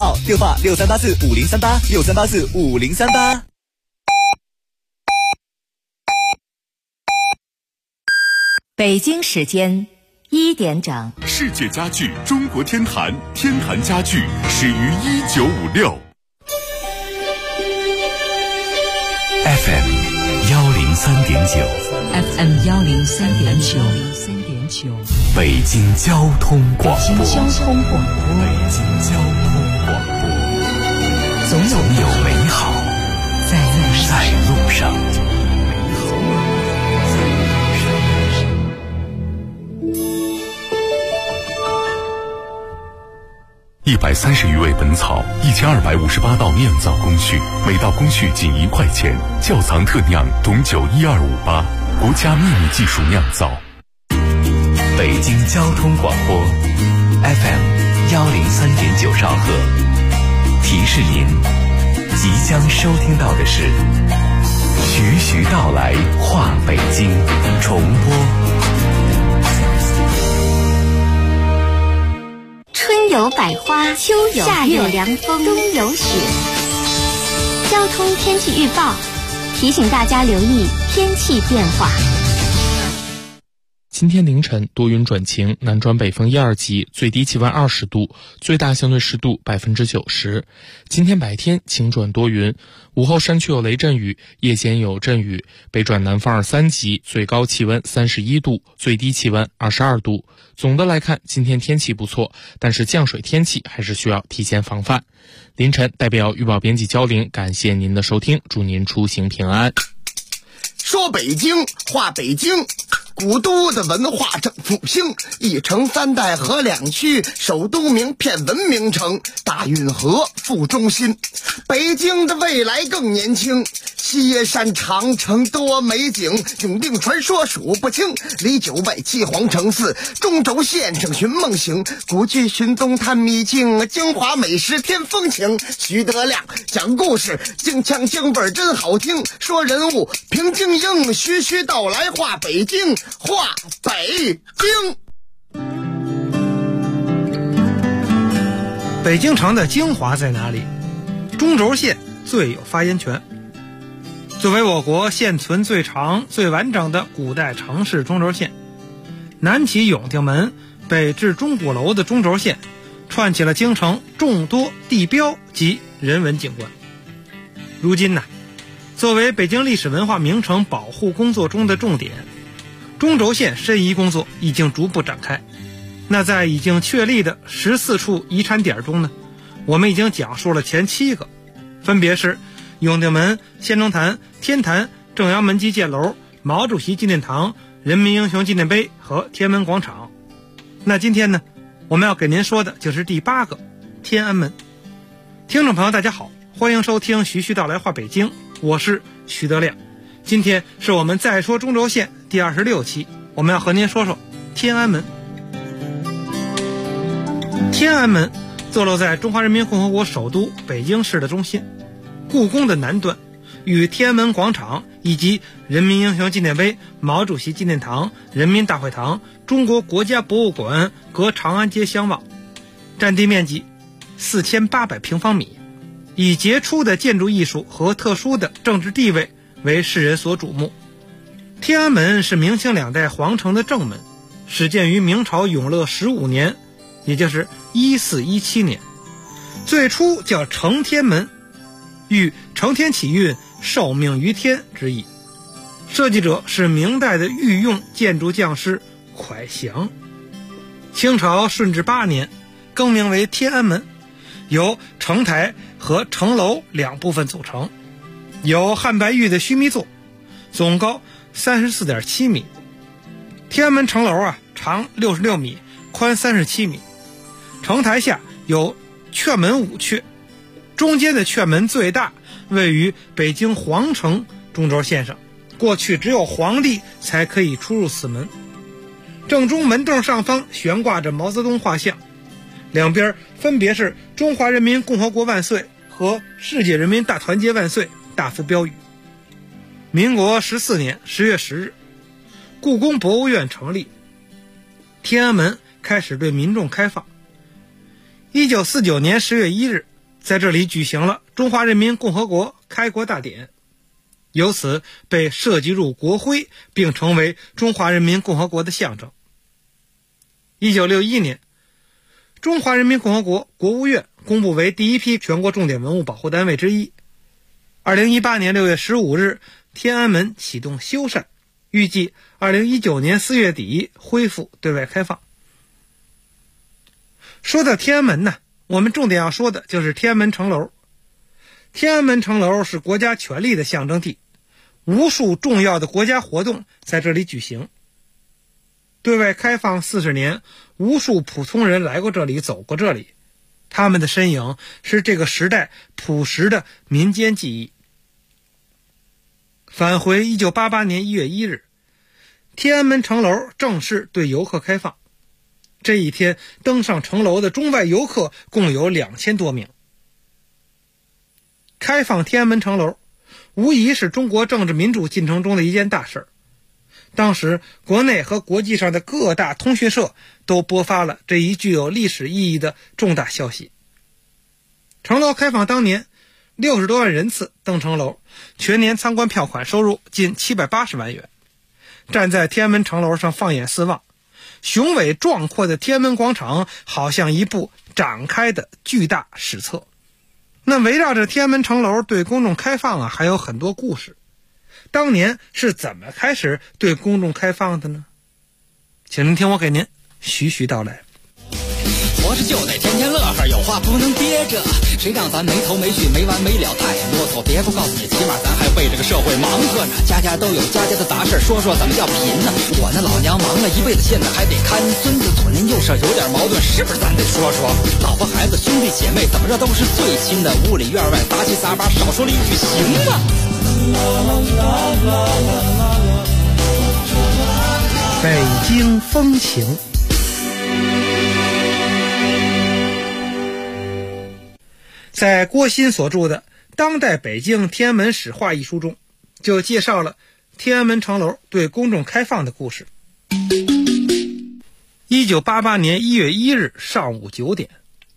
号，电话63845038，63845038。 北京时间1点整， 世界家具中国天坛，天坛家具始于1956。 FM 103.9 FM 103.9， 北京交通广播。 北京交通广播， 总有美好在路上。130余味本草，1258道酿造工序，每道工序仅1块钱。窖藏特酿董酒12588，国家秘密技术酿造。北京交通广播 FM 103.9兆赫，提示您即将收听到的是徐徐道来话北京重播。 春有百花，秋有夏有凉风，冬有雪。交通天气预报提醒大家留意天气变化。 今天凌晨多云转晴，南转北风1、2级，最低气温20度，最大相对湿度90%。今天白天晴转多云，午后山区有雷阵雨，夜间有阵雨，北转南风2、3级，最高气温31度，最低气温22度。总的来看，今天天气不错，但是降水天气还是需要提前防范。凌晨代表预报编辑焦玲，感谢您的收听，祝您出行平安。 说北京话北京，古都的文化正复兴，一城三代河两区，首都名片文明城，大运河副中心。北京的未来更年轻，西山长城多美景，永定传说数不清，离九外七皇城寺，中轴线上寻梦行，古剧寻踪探秘境，京华美食添风情。徐德亮讲故事，京腔京味真好听，说人物平静应，徐徐道来话北京，话北京。 北京城的精华在哪里？中轴线最有发言权。作为我国现存最长最完整的古代城市中轴线，南起永定门，北至钟鼓楼的中轴线串起了京城众多地标及人文景观。如今呢，作为北京历史文化名城保护工作中的重点，中轴线申遗工作已经逐步展开。那在已经确立的14处遗产点中呢，我们已经讲述了前7个，分别是永定门、先农坛、天坛、正阳门基建楼、毛主席纪念堂、人民英雄纪念碑和天安门广场。那今天呢，我们要给您说的就是第8个，天安门。听众朋友大家好，欢迎收听徐徐道来话北京，我是徐德亮。今天是我们再说中轴线第26期，我们要和您说说天安门。天安门坐落在中华人民共和国首都北京市的中心，故宫的南端，与天安门广场以及人民英雄纪念碑、毛主席纪念堂、人民大会堂、中国国家博物馆隔长安街相望，占地面积4800平方米，以杰出的建筑艺术和特殊的政治地位为世人所瞩目。天安门是明清2代皇城的正门，始建于明朝永乐15年，也就是1417年，最初叫承天门，寓承天启运，受命于天之意。设计者是明代的御用建筑匠师蒯祥。清朝顺治8年更名为天安门，由城台和城楼2部分组成，有汉白玉的须弥座，总高34.7米。天安门城楼长66米，宽37米。城台下有阙门5阙，中间的阙门最大，位于北京皇城中轴线上，过去只有皇帝才可以出入此门。正中门洞上方悬挂着毛泽东画像，两边分别是中华人民共和国万岁和世界人民大团结万岁大幅标语。民国14年10月10日，故宫博物院成立，天安门开始对民众开放。1949年10月1日， 在这里举行了中华人民共和国开国大典，由此被设计入国徽，并成为中华人民共和国的象征。1961年，中华人民共和国国务院公布为第一批全国重点文物保护单位之一。2018年6月15日，天安门启动修缮，预计2019年4月底恢复对外开放。说到天安门呢，我们重点要说的就是天安门城楼。天安门城楼是国家权力的象征地，无数重要的国家活动在这里举行。对外开放40年，无数普通人来过这里，走过这里，他们的身影是这个时代朴实的民间记忆。返回1988年1月1日，天安门城楼正式对游客开放。这一天登上城楼的中外游客共有2000多名。开放天安门城楼无疑是中国政治民主进程中的一件大事。当时国内和国际上的各大通讯社都播发了这一具有历史意义的重大消息。城楼开放当年60多万人次登城楼，全年参观票款收入近780万元。站在天安门城楼上放眼四望，雄伟壮阔的天安门广场好像一部展开的巨大史册。那围绕着天安门城楼对公众开放还有很多故事。当年是怎么开始对公众开放的呢？请您听我给您徐徐道来。 活着就得天天乐呵，有话不能憋着，谁让咱没头没绪没完没了太啰嗦。别不告诉你，起码咱还为这个社会忙活呢。家家都有家家的杂事，说说怎么叫贫呢？我那老娘忙了一辈子，现在还得看孙子，左邻右舍有点矛盾，是不是咱得说说？老婆孩子兄弟姐妹怎么着都是最亲的，屋里院外杂七杂八，少说了一句行吗？ 北京风情。在郭鑫所著的《当代北京天安门史话》一书中，就介绍了天安门城楼对公众开放的故事。1988年1月1日上午9点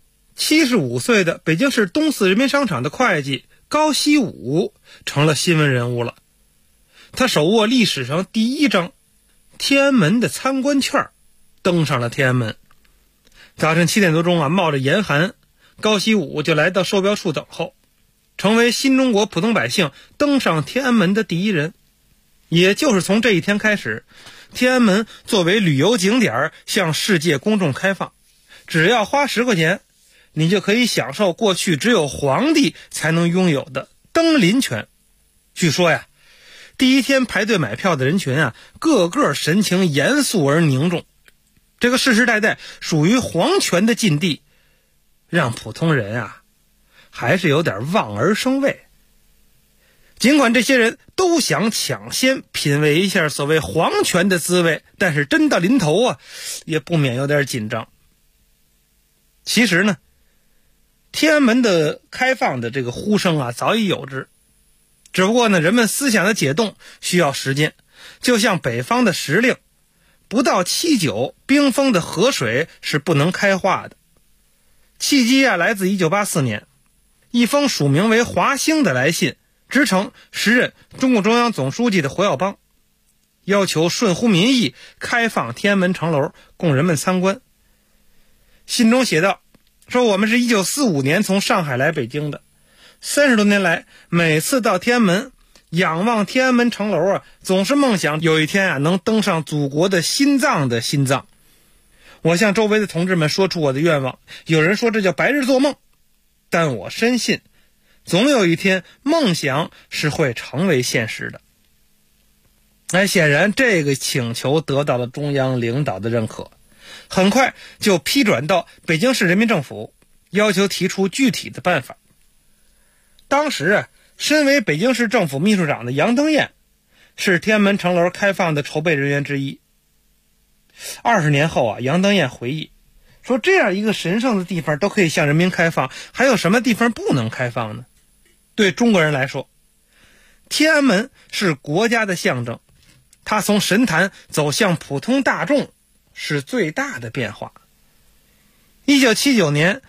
，75岁的北京市东四人民商场的会计高希武成了新闻人物了。他手握历史上第一张天安门的参观券，登上了天安门。早晨7点多钟冒着严寒，高希武就来到售票处等候，成为新中国普通百姓登上天安门的第一人。也就是从这一天开始，天安门作为旅游景点向世界公众开放，只要花10块钱，你就可以享受过去只有皇帝才能拥有的登临权。据说呀，第一天排队买票的人群个个神情严肃而凝重，这个世世代代属于皇权的禁地，让普通人还是有点望而生畏。尽管这些人都想抢先品味一下所谓皇权的滋味，但是真到临头也不免有点紧张。其实呢，天安门的开放的这个呼声早已有之，只不过呢，人们思想的解冻需要时间。就像北方的时令，不到7·9，冰封的河水是不能开化的。契机来自1984年，一封署名为华兴的来信，直呈时任中共中央总书记的胡耀邦，要求顺乎民意开放天安门城楼供人们参观。信中写道，说我们是1945年从上海来北京的，30多年来，每次到天安门仰望天安门城楼总是梦想有一天能登上祖国的心脏的心脏。我向周围的同志们说出我的愿望，有人说这叫白日做梦，但我深信总有一天梦想是会成为现实的。显然这个请求得到了中央领导的认可，很快就批转到北京市人民政府，要求提出具体的办法。当时身为北京市政府秘书长的杨登彦是天安门城楼开放的筹备人员之一。20年后杨登彦回忆说，这样一个神圣的地方都可以向人民开放，还有什么地方不能开放呢？对中国人来说，天安门是国家的象征，它从神坛走向普通大众是最大的变化。1979年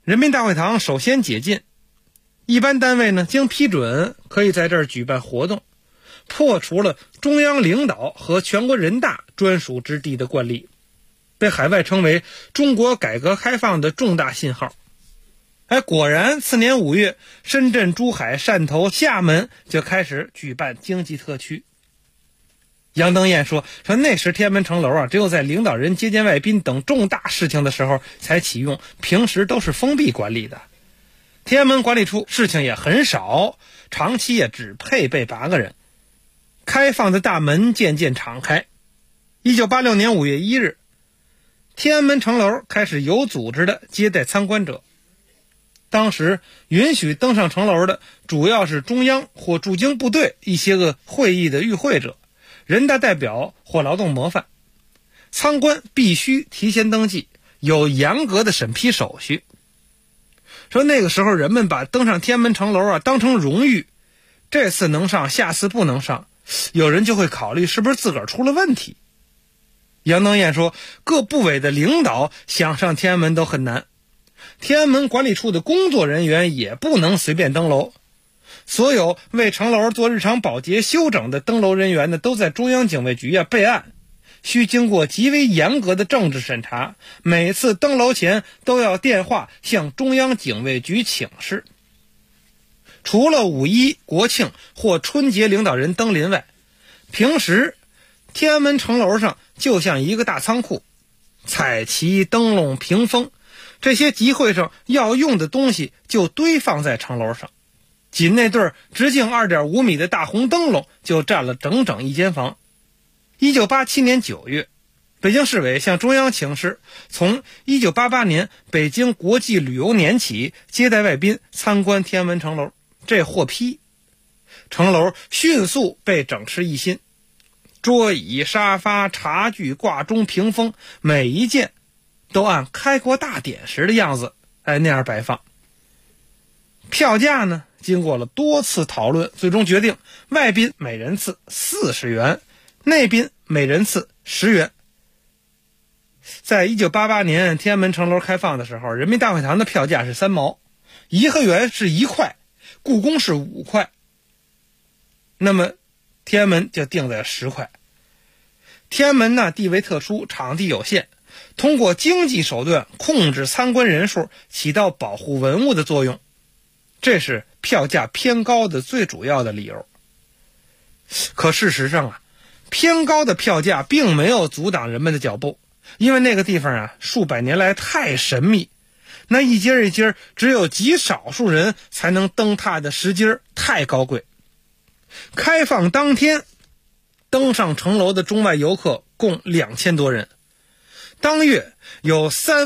人民大会堂首先解禁，一般单位呢经批准可以在这儿举办活动，破除了中央领导和全国人大专属之地的惯例，被海外称为中国改革开放的重大信号。果然次年5月，深圳、珠海、汕头、厦门就开始举办经济特区。杨登彦说那时天安门城楼只有在领导人接见外宾等重大事情的时候才启用，平时都是封闭管理的。天安门管理处事情也很少，长期也只配备8个人。开放的大门渐渐敞开。1986年5月1日，天安门城楼开始有组织的接待参观者。当时允许登上城楼的主要是中央或驻京部队一些个会议的与会者、人大代表或劳动模范。参观必须提前登记，有严格的审批手续。说那个时候人们把登上天安门城楼当成荣誉，这次能上下次不能上，有人就会考虑是不是自个儿出了问题。杨登彦说各部委的领导想上天安门都很难，天安门管理处的工作人员也不能随便登楼，所有为城楼做日常保洁修整的登楼人员呢，都在中央警卫局备案，需经过极为严格的政治审查，每次登楼前都要电话向中央警卫局请示。除了5·1、国庆或春节领导人登临外，平时天安门城楼上就像一个大仓库，彩旗、灯笼、屏风，这些集会上要用的东西就堆放在城楼上。仅那对直径2.5米的大红灯笼就占了整整一间房。1987年9月，北京市委向中央请示，从1988年北京国际旅游年起接待外宾参观天安门城楼，这获批。城楼迅速被整饰一新，桌椅、沙发、茶具、挂钟、屏风，每一件都按开国大典时的样子那样摆放。票价呢，经过了多次讨论，最终决定外宾每人次40元，内宾每人次10元。在1988年天安门城楼开放的时候，人民大会堂的票价是3毛，颐和园是1块，故宫是5块，那么天安门就定在10块。天安门呢地位特殊，场地有限，通过经济手段控制参观人数，起到保护文物的作用，这是票价偏高的最主要的理由。可事实上偏高的票价并没有阻挡人们的脚步，因为那个地方数百年来太神秘，那一阶一阶只有极少数人才能登踏的石阶太高贵。开放当天登上城楼的中外游客共2000多人，当月有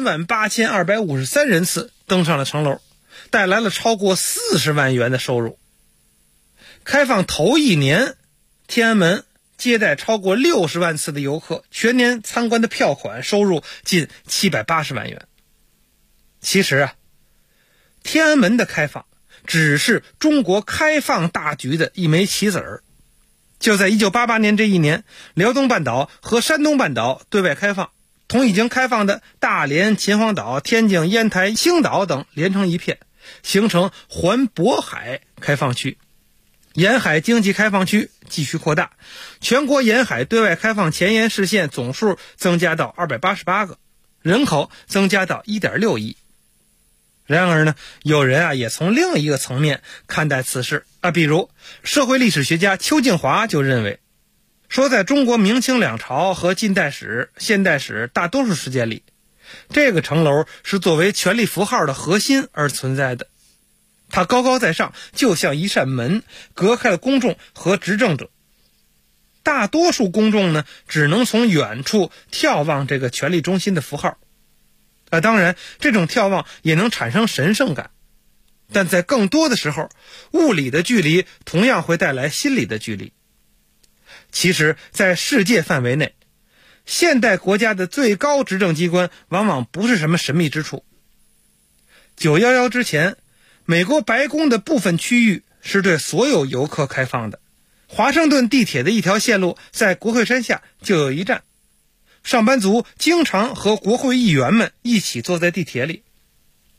38253人次登上了城楼，带来了超过40万元的收入。开放头1年，天安门接待超过60万次的游客，全年参观的票款收入近780万元。其实天安门的开放只是中国开放大局的一枚棋子儿。就在1988年这一年，辽东半岛和山东半岛对外开放，同已经开放的大连、秦皇岛、天津、烟台、青岛等连成一片，形成环渤海开放区。沿海经济开放区继续扩大，全国沿海对外开放前沿市县总数增加到288个，人口增加到1.6亿。然而呢，有人也从另一个层面看待此事比如社会历史学家邱静华就认为，说在中国明清两朝和近代史、现代史大多数时间里，这个城楼是作为权力符号的核心而存在的。它高高在上，就像一扇门，隔开了公众和执政者。大多数公众呢，只能从远处眺望这个权力中心的符号。当然，这种眺望也能产生神圣感，但在更多的时候，物理的距离同样会带来心理的距离。其实，在世界范围内，现代国家的最高执政机关往往不是什么神秘之处。911之前，美国白宫的部分区域是对所有游客开放的，华盛顿地铁的一条线路在国会山下就有一站，上班族经常和国会议员们一起坐在地铁里。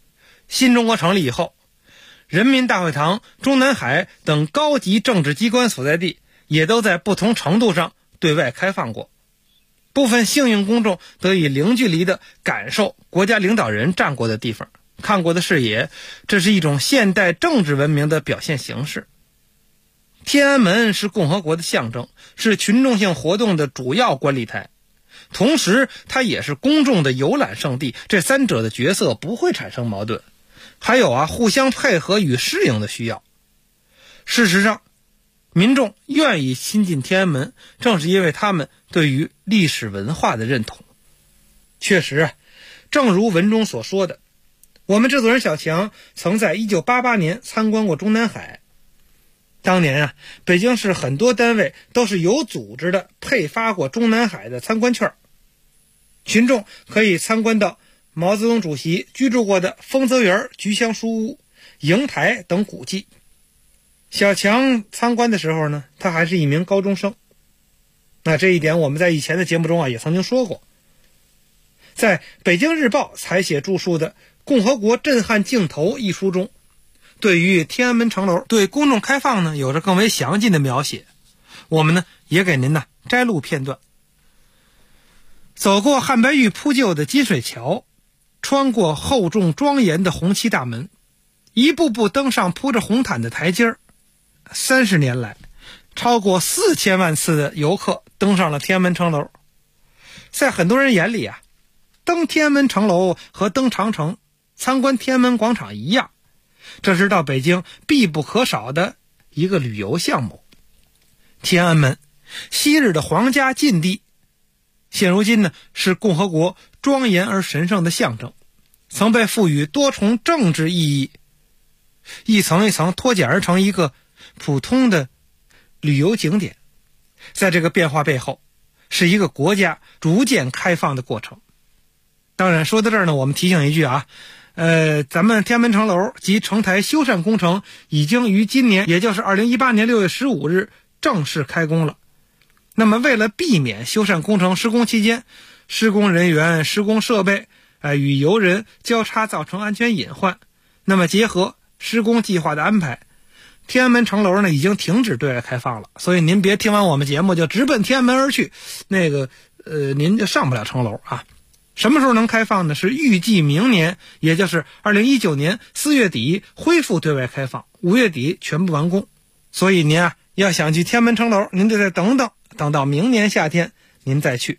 新中国成立以后，人民大会堂、中南海等高级政治机关所在地也都在不同程度上对外开放过。部分幸运公众得以零距离地感受国家领导人站过的地方、看过的视野，这是一种现代政治文明的表现形式。天安门是共和国的象征，是群众性活动的主要观礼台，同时它也是公众的游览胜地，这三者的角色不会产生矛盾，还有互相配合与适应的需要。事实上，民众愿意亲近天安门，正是因为他们对于历史文化的认同。确实，正如文中所说的，我们制作人小强曾在1988年参观过中南海。当年北京市很多单位都是有组织的配发过中南海的参观券，群众可以参观到毛泽东主席居住过的丰泽园、菊香书屋、瀛台等古迹。小强参观的时候呢，他还是一名高中生。那这一点我们在以前的节目中也曾经说过。在北京日报采写著述的《共和国震撼镜头》一书中，对于天安门城楼对公众开放呢，有着更为详尽的描写。我们呢也给您摘录片段。走过汉白玉铺就的金水桥，穿过厚重庄严的红漆大门，一步步登上铺着红毯的台阶儿。30年来，超过4000万次的游客登上了天安门城楼。在很多人眼里登天安门城楼和登长城、参观天安门广场一样，这是到北京必不可少的一个旅游项目。天安门，昔日的皇家禁地，现如今呢是共和国庄严而神圣的象征，曾被赋予多重政治意义，一层一层脱茧而成一个普通的旅游景点。在这个变化背后，是一个国家逐渐开放的过程。当然说到这儿呢，我们提醒一句咱们天安门城楼及城台修缮工程已经于今年，也就是2018年6月15日正式开工了。那么为了避免修缮工程施工期间施工人员、施工设备与游人交叉造成安全隐患，那么结合施工计划的安排，天安门城楼呢已经停止对外开放了。所以您别听完我们节目就直奔天安门而去，您就上不了城楼什么时候能开放呢？是预计明年，也就是2019年4月底恢复对外开放，5月底全部完工。所以您要想去天安门城楼，您得再等到明年夏天您再去。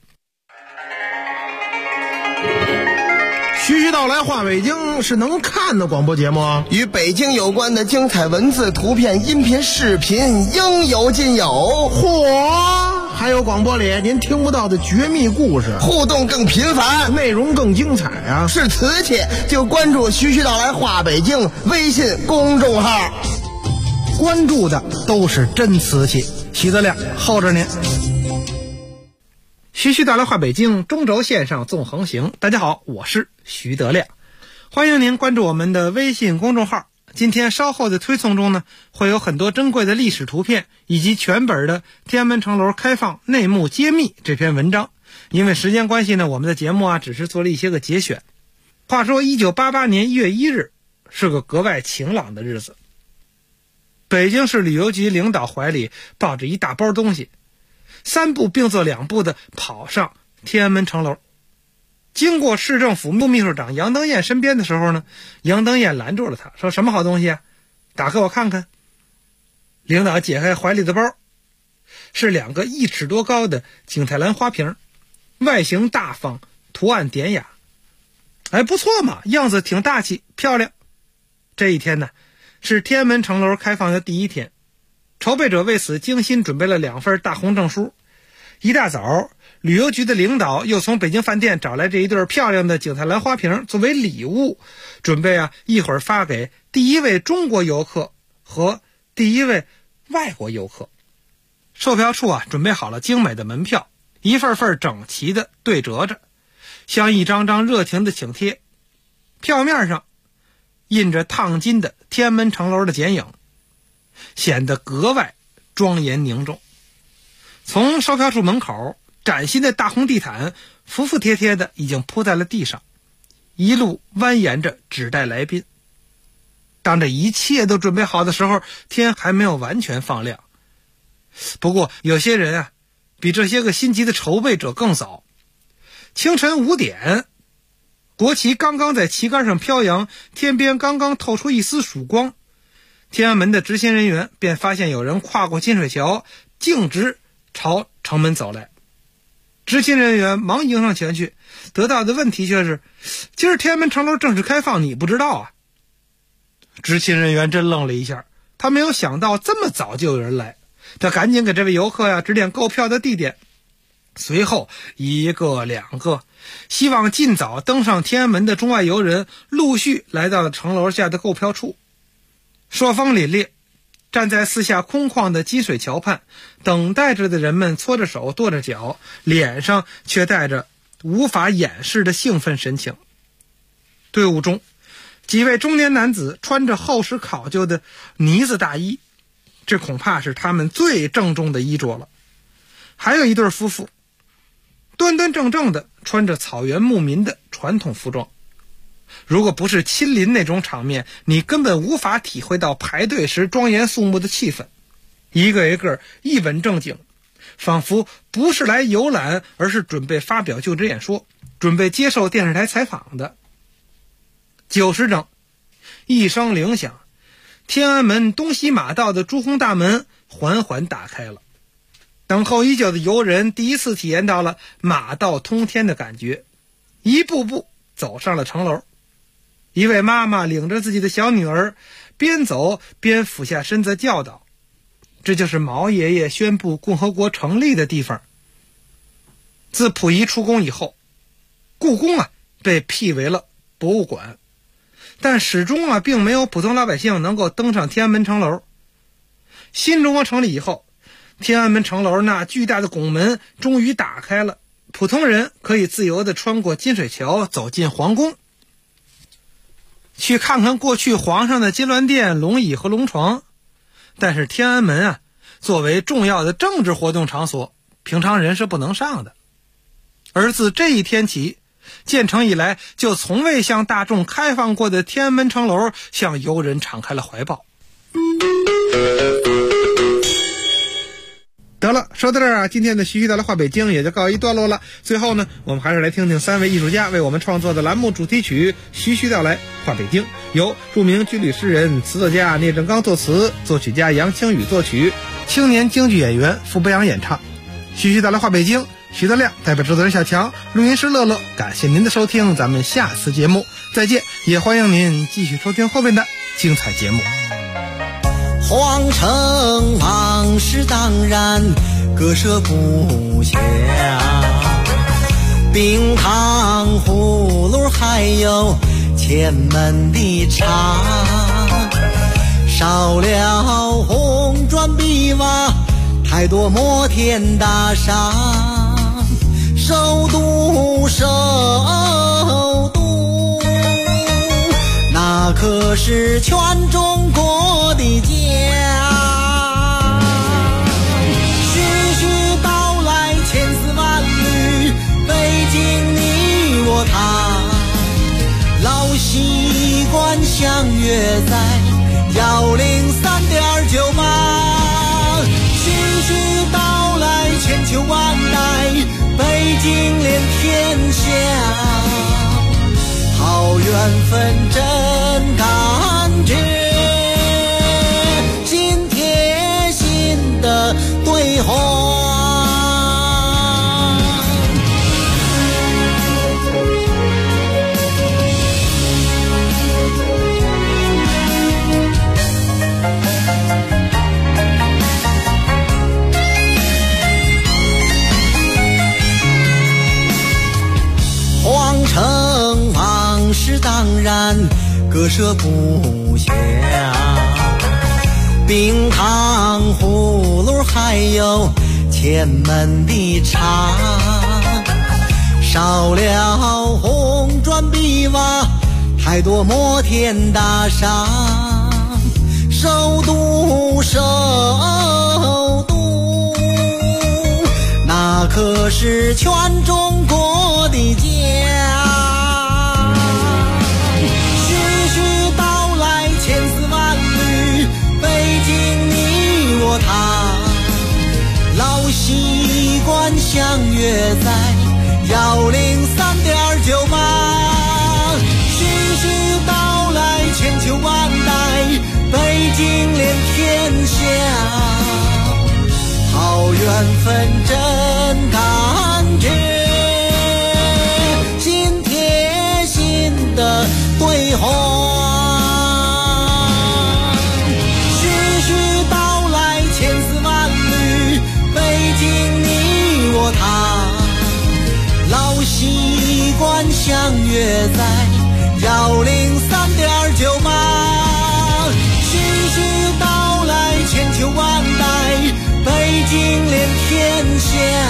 徐徐道来话北京是能看的广播节目， 与北京有关的精彩文字、图片、音频、视频应有尽有。 嚯！还有广播里您听不到的绝密故事， 互动更频繁， 内容更精彩是瓷器就关注徐徐道来话北京微信公众号， 关注的都是真瓷器。徐德亮候着您。徐徐道来话北京，中轴线上纵横行。大家好，我是徐德亮，欢迎您关注我们的微信公众号。今天稍后的推送中呢，会有很多珍贵的历史图片，以及全本的天安门城楼开放内幕揭秘这篇文章。因为时间关系呢，我们的节目只是做了一些个节选。话说1988年1月1日是个格外晴朗的日子，北京市旅游局领导怀里抱着一大包东西，3步并作2步的跑上天安门城楼。经过市政府副秘书长杨登彦身边的时候呢，杨登彦拦住了他，说：“什么好东西打开我看看。”领导解开怀里的包，是2个1尺多高的景泰蓝花瓶，外形大方，图案典雅，不错嘛，样子挺大气漂亮。这一天呢，是天安门城楼开放的第1天，筹备者为此精心准备了2份大红证书。一大早，旅游局的领导又从北京饭店找来这一对漂亮的景泰蓝花瓶作为礼物，准备一会儿发给第1位中国游客和第1位外国游客。售票处准备好了精美的门票，一份份整齐的对折着，像一张张热情的请帖。票面上印着烫金的天安门城楼的剪影，显得格外庄严凝重。从售票处门口，崭新的大红地毯服服帖帖的已经铺在了地上，一路蜿蜒着指代来宾。 当这一切都准备好的时候，天还没有完全放亮。不过有些人啊，比这些个心急的筹备者更早。清晨5点，国旗刚刚在旗杆上飘扬，天边刚刚透出一丝曙光，天安门的执勤人员便发现有人跨过金水桥，径直朝城门走来。执勤人员忙迎上前去，得到的问题却是：今儿天安门城楼正式开放，你不知道啊？执勤人员真愣了一下，他没有想到这么早就有人来，他赶紧给这位游客指点购票的地点。随后1个2个希望尽早登上天安门的中外游人陆续来到了城楼下的购票处。朔风凛冽，站在四下空旷的积水桥畔等待着的人们搓着手跺着脚，脸上却带着无法掩饰的兴奋神情。队伍中几位中年男子穿着厚实考究的呢子大衣，这恐怕是他们最郑重的衣着了。还有一对夫妇端端正正的穿着草原牧民的传统服装，如果不是亲临那种场面，你根本无法体会到排队时庄严肃穆的气氛。一个一个一本正经，仿佛不是来游览，而是准备发表就职演说，准备接受电视台采访的。9时整，一声铃响，天安门东西马道的朱红大门缓缓打开了。等候已久的游人第一次体验到了马道通天的感觉，一步步走上了城楼。一位妈妈领着自己的小女儿，边走边俯下身子教导：这就是毛爷爷宣布共和国成立的地方。自溥仪出宫以后，故宫被辟为了博物馆，但始终并没有普通老百姓能够登上天安门城楼。新中国成立以后，天安门城楼那巨大的拱门终于打开了，普通人可以自由地穿过金水桥走进皇宫，去看看过去皇上的金銮殿、龙椅和龙床。但是天安门作为重要的政治活动场所，平常人是不能上的。而自这一天起，建成以来就从未向大众开放过的天安门城楼向游人敞开了怀抱。得了，说到这儿今天的徐徐到了话北京也就告一段落了。最后呢，我们还是来听听3位艺术家为我们创作的栏目主题曲《徐徐到来话北京》，由著名军旅诗人、词作家聂正刚作词，作曲家杨清宇作曲，青年京剧演员傅博洋演唱。徐徐到来话北京，徐德亮代表制作人小强，录音师乐乐，感谢您的收听，咱们下次节目再见，也欢迎您继续收听后面的精彩节目。 皇城往事当然割舍不下，冰糖葫芦还有前门的茶，少了红砖碧瓦，太多摩天大厦，首都那可是全中国的家。徐徐道来千丝万缕，北京你我他，老习惯相约在103.98。徐徐道来千秋万代，北京连天下，好缘分真感觉，心贴心的对话。皇城往事当然割舍不下，冰糖葫芦还有前门的茶，少了红砖碧瓦，太多摩天大厦，首都那可是全中国的家。徐徐道来千丝下，好缘分真感觉，心贴心的对话，徐徐道来千丝万缕，北京你我他，老习惯相约在103.98，徐徐道来千秋万代，北京连天下，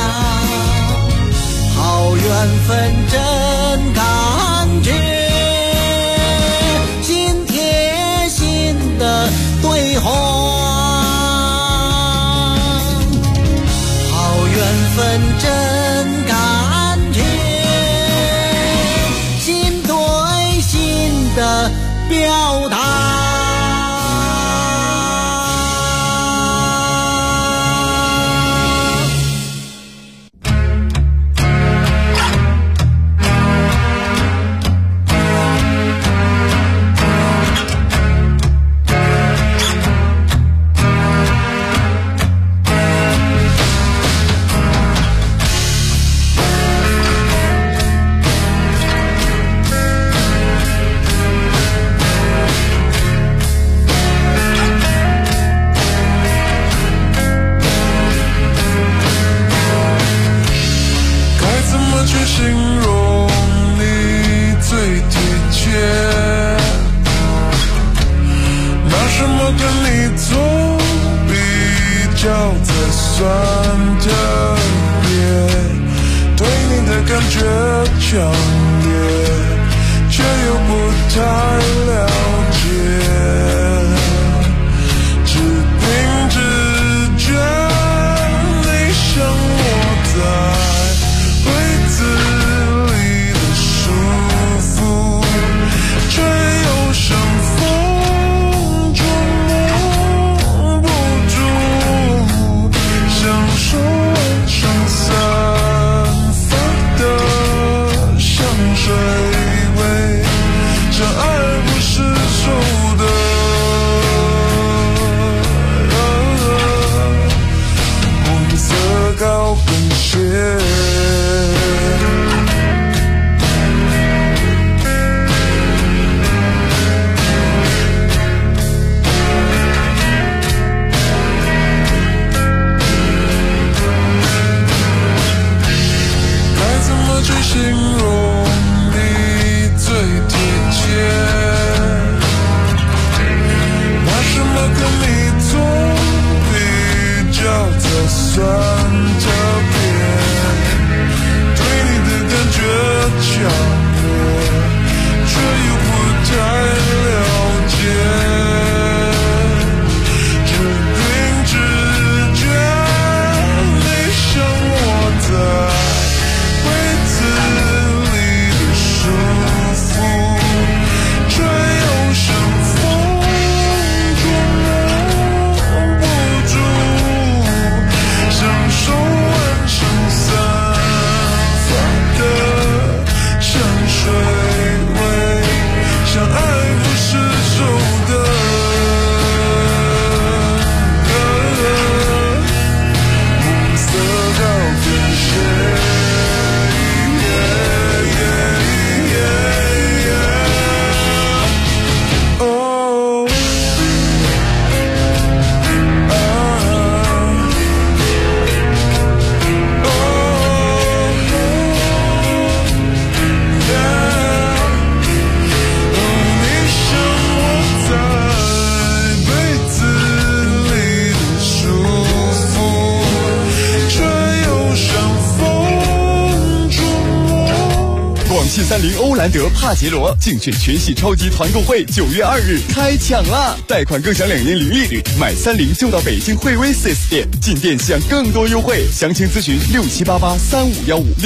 好缘分真感觉，心贴心的对话，好缘分真感觉，心对心的表达。 30欧蓝德帕杰罗竞选全系超级团购会9月2日开抢啦！贷款更享2年零利率，买30就到北京惠威 4S 店，进店享更多优惠。详情咨询67883515。